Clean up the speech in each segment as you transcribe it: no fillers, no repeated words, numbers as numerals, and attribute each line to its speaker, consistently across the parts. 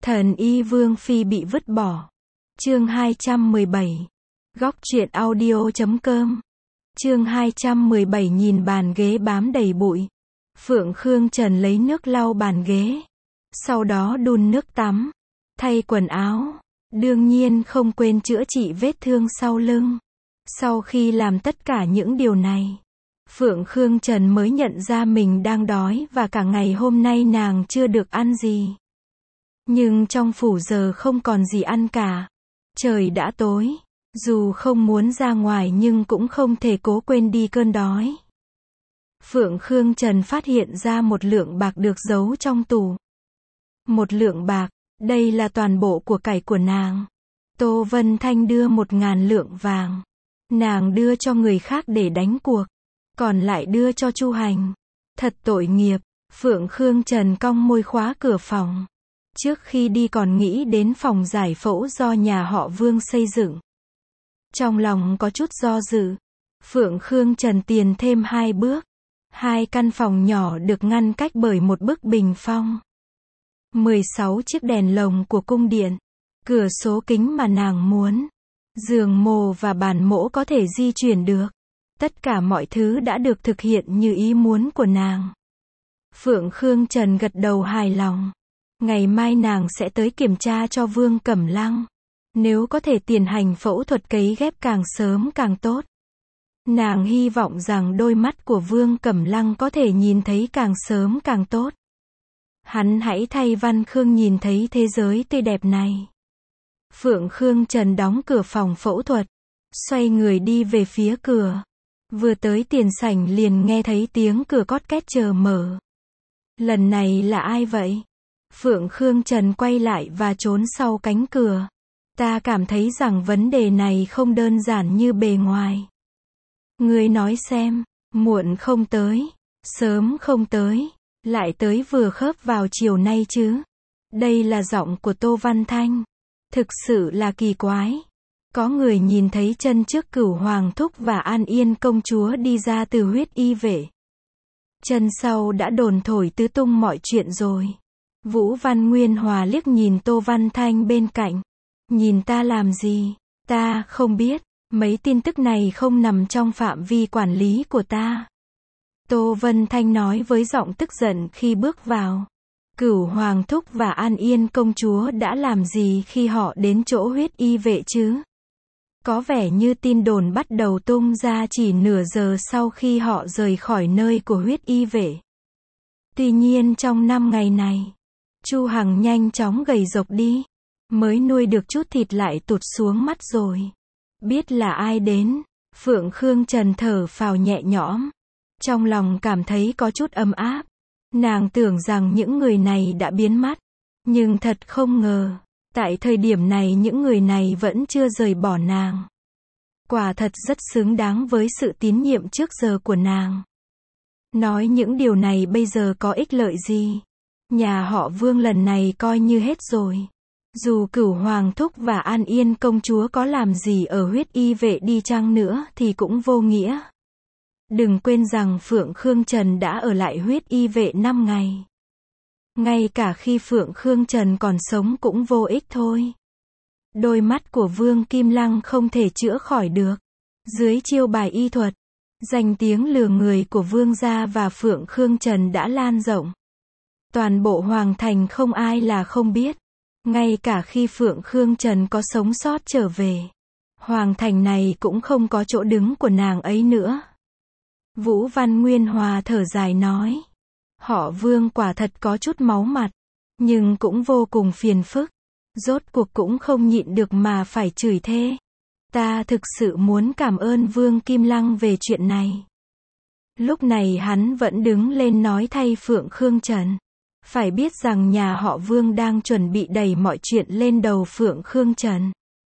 Speaker 1: Thần y Vương Phi bị vứt bỏ. Chương 217. Góc truyện audio.com. Chương 217 nhìn bàn ghế bám đầy bụi. Phượng Khương Trần lấy nước lau bàn ghế. Sau đó đun nước tắm. Thay quần áo. Đương nhiên không quên chữa trị vết thương sau lưng. Sau khi làm tất cả những điều này, Phượng Khương Trần mới nhận ra mình đang đói và cả ngày hôm nay nàng chưa được ăn gì. Nhưng trong phủ giờ không còn gì ăn cả. Trời đã tối. Dù không muốn ra ngoài nhưng cũng không thể cố quên đi cơn đói. Phượng Khương Trần phát hiện ra một lượng bạc được giấu trong tủ. Một lượng bạc, đây là toàn bộ của cải của nàng. Tô Vân Thanh đưa 1.000 lượng vàng. Nàng đưa cho người khác để đánh cuộc. Còn lại đưa cho Chu Hành. Thật tội nghiệp. Phượng Khương Trần cong môi khóa cửa phòng. Trước khi đi còn nghĩ đến phòng giải phẫu do nhà họ Vương xây dựng. Trong lòng có chút do dự. Phượng Khương Trần tiền thêm 2 bước. 2 căn phòng nhỏ được ngăn cách bởi một bức bình phong. 16 chiếc đèn lồng của cung điện. Cửa số kính mà nàng muốn. Giường mổ và bàn mổ có thể di chuyển được. Tất cả mọi thứ đã được thực hiện như ý muốn của nàng. Phượng Khương Trần gật đầu hài lòng. Ngày mai nàng sẽ tới kiểm tra cho Vương Cẩm Lăng. Nếu có thể tiến hành phẫu thuật cấy ghép càng sớm càng tốt. Nàng hy vọng rằng đôi mắt của Vương Cẩm Lăng có thể nhìn thấy càng sớm càng tốt. Hắn hãy thay Văn Khương nhìn thấy thế giới tươi đẹp này. Phượng Khương Trần đóng cửa phòng phẫu thuật. Xoay người đi về phía cửa. Vừa tới tiền sảnh liền nghe thấy tiếng cửa cót két chờ mở. Lần này là ai vậy? Phượng Khương Trần quay lại và trốn sau cánh cửa. Ta cảm thấy rằng vấn đề này không đơn giản như bề ngoài. Ngươi nói xem, muộn không tới, sớm không tới, lại tới vừa khớp vào chiều nay chứ. Đây là giọng của Tô Văn Thanh. Thực sự là kỳ quái. Có người nhìn thấy chân trước Cửu Hoàng Thúc và An Yên công chúa đi ra từ huyết y vệ. Chân sau đã đồn thổi tứ tung mọi chuyện rồi. Vũ Văn Nguyên Hòa liếc nhìn Tô Văn Thanh bên cạnh. Nhìn ta làm gì? Ta không biết. Mấy tin tức này không nằm trong phạm vi quản lý của ta. Tô Vân Thanh nói với giọng tức giận khi bước vào. Cửu Hoàng Thúc và An Yên công chúa đã làm gì khi họ đến chỗ huyết y vệ chứ? Có vẻ như tin đồn bắt đầu tung ra chỉ nửa giờ sau khi họ rời khỏi nơi của huyết y vệ. Tuy nhiên trong 5 ngày này, Chu Hằng nhanh chóng gầy rộc đi. Mới nuôi được chút thịt lại tụt xuống mắt rồi. Biết là ai đến, Phượng Khương Trần thở phào nhẹ nhõm. Trong lòng cảm thấy có chút ấm áp. Nàng tưởng rằng những người này đã biến mất. Nhưng thật không ngờ, tại thời điểm này những người này vẫn chưa rời bỏ nàng. Quả thật rất xứng đáng với sự tín nhiệm trước giờ của nàng. Nói những điều này bây giờ có ích lợi gì? Nhà họ Vương lần này coi như hết rồi. Dù Cửu Hoàng Thúc và An Yên công chúa có làm gì ở huyết y vệ đi chăng nữa thì cũng vô nghĩa. Đừng quên rằng Phượng Khương Trần đã ở lại huyết y vệ 5 ngày. Ngay cả khi Phượng Khương Trần còn sống cũng vô ích thôi. Đôi mắt của Vương Kim Lăng không thể chữa khỏi được. Dưới chiêu bài y thuật, danh tiếng lừa người của Vương gia và Phượng Khương Trần đã lan rộng. Toàn bộ Hoàng Thành không ai là không biết. Ngay cả khi Phượng Khương Trần có sống sót trở về, Hoàng Thành này cũng không có chỗ đứng của nàng ấy nữa. Vũ Văn Nguyên Hòa thở dài nói. Họ Vương quả thật có chút máu mặt, nhưng cũng vô cùng phiền phức. Rốt cuộc cũng không nhịn được mà phải chửi thề. Ta thực sự muốn cảm ơn Vương Kim Lăng về chuyện này. Lúc này hắn vẫn đứng lên nói thay Phượng Khương Trần. Phải biết rằng nhà họ Vương đang chuẩn bị đẩy mọi chuyện lên đầu Phượng Khương Trần.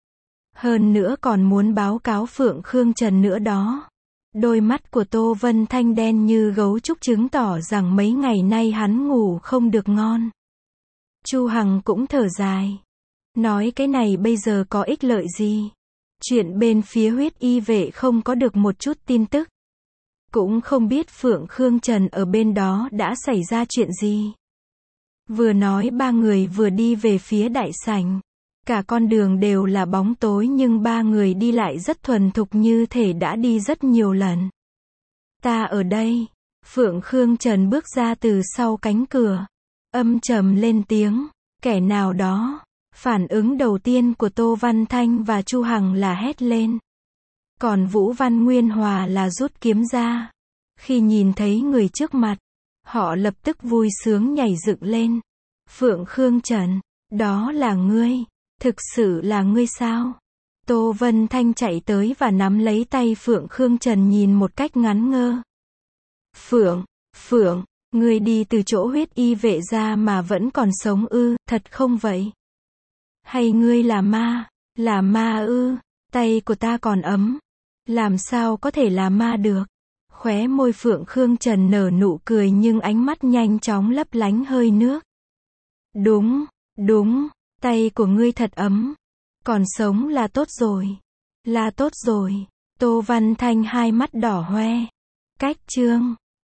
Speaker 1: Hơn nữa còn muốn báo cáo Phượng Khương Trần nữa đó. Đôi mắt của Tô Vân Thanh đen như gấu trúc chứng tỏ rằng mấy ngày nay hắn ngủ không được ngon. Chu Hằng cũng thở dài. Nói cái này bây giờ có ích lợi gì? Chuyện bên phía huyết y vệ không có được một chút tin tức. Cũng không biết Phượng Khương Trần ở bên đó đã xảy ra chuyện gì. Vừa nói ba người vừa đi về phía đại sảnh. Cả con đường đều là bóng tối nhưng ba người đi lại rất thuần thục như thể đã đi rất nhiều lần. Ta ở đây. Phượng Khương Trần bước ra từ sau cánh cửa. Âm trầm lên tiếng. Kẻ nào đó. Phản ứng đầu tiên của Tô Văn Thanh và Chu Hằng là hét lên. Còn Vũ Văn Nguyên Hòa là rút kiếm ra. Khi nhìn thấy người trước mặt, họ lập tức vui sướng nhảy dựng lên. Phượng Khương Trần, đó là ngươi. Thực sự là ngươi sao? Tô Vân Thanh chạy tới và nắm lấy tay Phượng Khương Trần nhìn một cách ngán ngơ. Phượng, ngươi đi từ chỗ huyết y vệ ra mà vẫn còn sống ư, thật không vậy? Hay ngươi là ma ư? Tay của ta còn ấm. Làm sao có thể là ma được? Khóe môi Phượng Khương Trần nở nụ cười nhưng ánh mắt nhanh chóng lấp lánh hơi nước. Đúng, tay của ngươi thật ấm. Còn sống là tốt rồi. Tô Văn Thanh hai mắt đỏ hoe. Cách chương